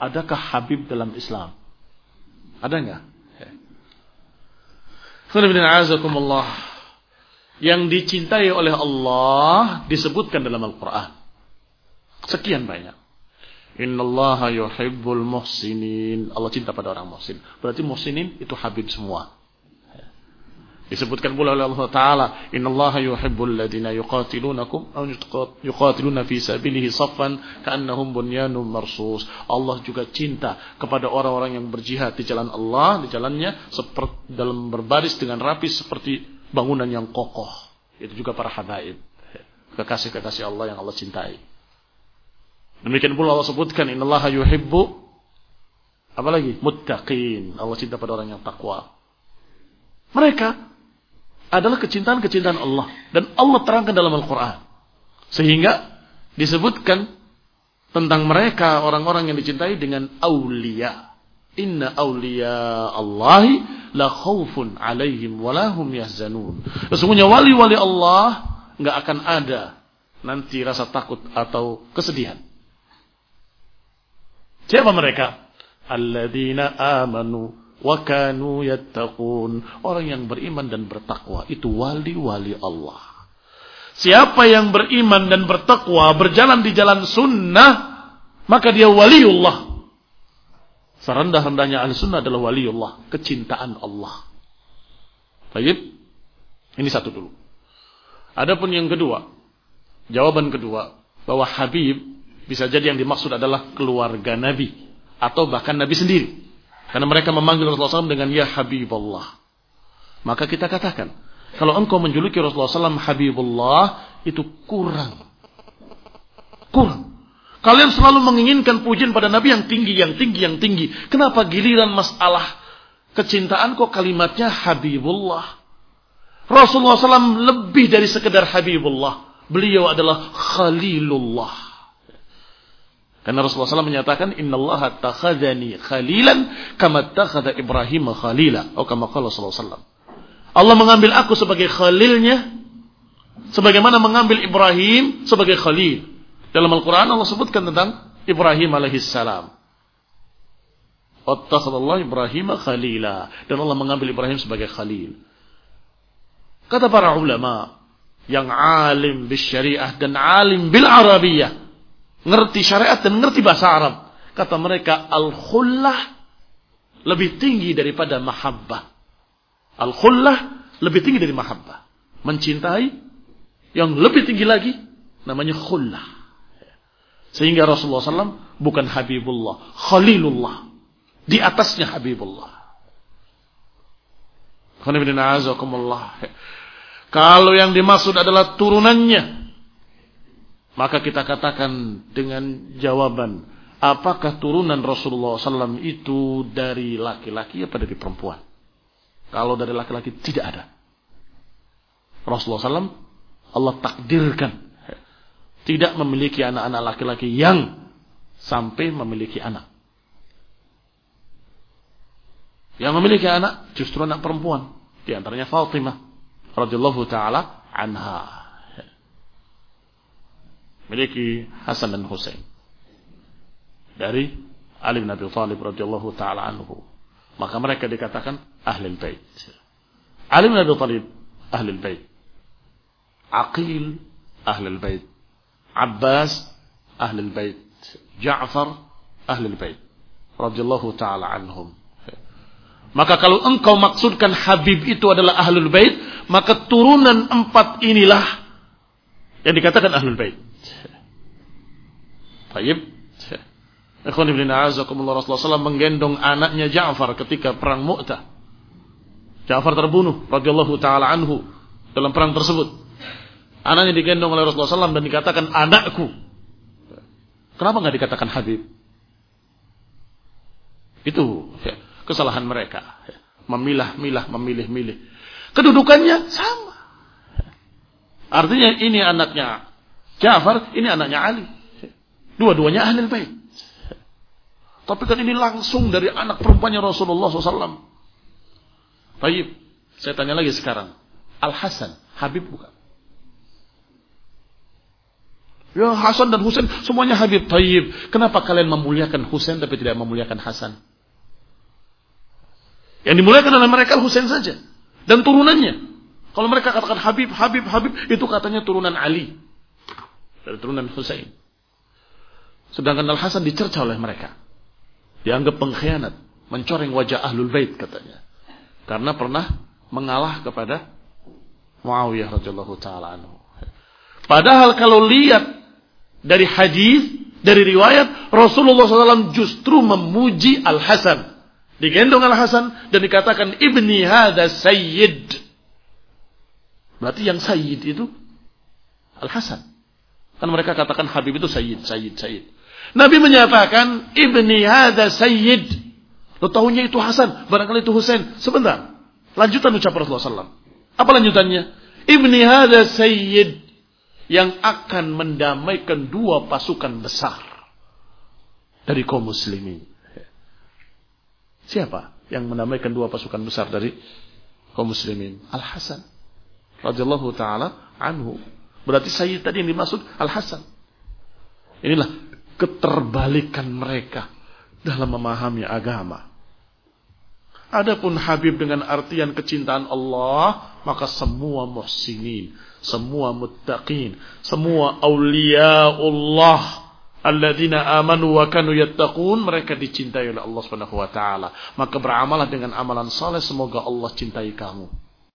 Adakah Habib dalam Islam? Ada enggak? Alhamdulillah. Yang dicintai oleh Allah disebutkan dalam Al-Quran. Sekian banyak. Innallaha yuhibbul muhsinin. Allah cinta pada orang muhsin. Berarti muhsinin itu Habib semua. Disebutkan pula oleh Allah Ta'ala, innallaha yuhibbul ladina yuqatilunakum aw yuqatiluna fi sabilihi saffan ka'annahum bunyanun marsus. Allah juga cinta kepada orang-orang yang berjihad di jalan Allah, di jalannya seperti dalam berbaris dengan rapi seperti bangunan yang kokoh. Itu juga para habaib, kekasih-kekasih Allah yang Allah cintai. Demikian pula Allah sebutkan innallaha yuhibbu apalagi muttaqin. Allah cinta pada orang yang takwa. Mereka adalah kecintaan-kecintaan Allah. Dan Allah terangkan dalam Al-Quran. Sehingga disebutkan tentang mereka, orang-orang yang dicintai dengan awliya. Inna awliya Allahi la khawfun alaihim walahum yahzanun. Sesungguhnya wali-wali Allah nggak akan ada nanti rasa takut atau kesedihan. Siapa mereka? Alladzina amanu wa kanu yattaqun. Orang yang beriman dan bertakwa itu wali-wali Allah. Siapa yang beriman dan bertakwa, berjalan di jalan sunnah, maka dia waliullah. Serendah-rendahnya ahli sunnah adalah waliullah, kecintaan Allah. Baik, ini satu dulu. Adapun yang kedua, jawaban kedua, bahwa Habib bisa jadi yang dimaksud adalah keluarga Nabi atau bahkan Nabi sendiri. Karena mereka memanggil Rasulullah SAW dengan ya Habibullah. Maka kita katakan, kalau engkau menjuluki Rasulullah SAW Habibullah, itu kurang. Kalian selalu menginginkan pujian pada Nabi yang tinggi, yang tinggi, yang tinggi. Kenapa giliran masalah kecintaan kok kalimatnya Habibullah? Rasulullah SAW lebih dari sekedar Habibullah. Beliau adalah Khalilullah. Karena Rasulullah SAW menyatakan, Innallaha takhadhani khalilan kama takhadha Ibrahim khalila. Atau kama qala sallallahu alaihi wasallam. Allah mengambil aku sebagai khalilnya, sebagaimana mengambil Ibrahim sebagai khalil. Dalam Al-Quran Allah sebutkan tentang Ibrahim alaihissalam. Attakhadallahu Ibrahim khalila. Dan Allah mengambil Ibrahim sebagai khalil. Kata para ulama yang alim bis syariah dan alim bil arabiyah, ngerti syariat dan ngerti bahasa Arab, kata mereka al-khullah lebih tinggi daripada mahabbah. Al-khullah lebih tinggi dari mahabbah. Mencintai yang lebih tinggi lagi namanya khullah. Sehingga Rasulullah SAW bukan Habibullah, Khalilullah. Di atasnya Habibullah. Kalau yang dimaksud adalah turunannya, maka kita katakan dengan jawaban, apakah turunan Rasulullah SAW itu dari laki-laki atau dari perempuan? Kalau dari laki-laki tidak ada. Rasulullah SAW Allah takdirkan tidak memiliki anak-anak laki-laki yang sampai memiliki anak. Yang memiliki anak justru anak perempuan. Di antaranya Fatimah radhiyallahu taala anha. Memiliki Hasan dan Husain dari Ali bin Abi Thalib radhiyallahu taala anhu. Maka mereka dikatakan Ahlul Bait. Ali bin Abi Thalib Ahlul Bait. Aqil Ahlul Bait. Abbas Ahlul Bait. Ja'far Ahlul Bait radhiyallahu taala anhum. Maka kalau engkau maksudkan Habib itu adalah Ahlul Bait, maka turunan 4 inilah yang dikatakan Ahlul Bait. Baik. Ikhwan ibn a'azakumullah, Rasulullah SAW menggendong anaknya Ja'far ketika perang Mu'tah. Ja'far terbunuh radhiyallahu taala anhu dalam perang tersebut. Anaknya digendong oleh Rasulullah SAW dan dikatakan anakku. Kenapa enggak dikatakan Habib? Itu kesalahan mereka. Memilah-milah, memilih-milih. Kedudukannya sama. Artinya ini anaknya Ja'far, ini anaknya Ali. Dua-duanya Ahlul Bait. Tapi kan ini langsung dari anak perempuannya Rasulullah SAW. Baik, saya tanya lagi sekarang. Al-Hasan, Habib bukan? Ya Hasan dan Husain semuanya Habib Thayyib. Kenapa kalian memuliakan Husain tapi tidak memuliakan Hasan? Yang dimuliakan oleh mereka Husain saja dan turunannya. Kalau mereka katakan Habib, itu katanya turunan Ali. Dari turunan Husain. Sedangkan Al-Hasan dicerca oleh mereka. Dianggap pengkhianat, mencoreng wajah Ahlul Bait katanya. Karena pernah mengalah kepada Muawiyah radhiyallahu taala anhu. Padahal kalau lihat dari hadis, dari riwayat, Rasulullah SAW justru memuji Al-Hasan. Digendong Al-Hasan dan dikatakan ibni hadza sayyid. Berarti yang sayyid itu Al-Hasan. Kan mereka katakan Habib itu sayyid. Nabi menyatakan ibni hadza sayyid. Lo tahunya itu Hasan, barangkali itu Husain. Sebentar. Lanjutan ucapan Rasulullah SAW. Apa lanjutannya? Ibni hadza sayyid. Yang akan mendamaikan dua pasukan besar dari kaum muslimin. Siapa yang mendamaikan dua pasukan besar dari kaum muslimin? Al-Hasan radhiyallahu taala anhu. Berarti sayyid tadi yang dimaksud Al-Hasan. Inilah keterbalikan mereka dalam memahami agama. Adapun Habib dengan artian kecintaan Allah, maka semua muhsinin, semua muttaqin, semua awliyaullah alladzina amanu wa kanu yattaqun, mereka dicintai oleh Allah Subhanahu wa taala. Maka beramalah dengan amalan saleh, semoga Allah cintai kamu.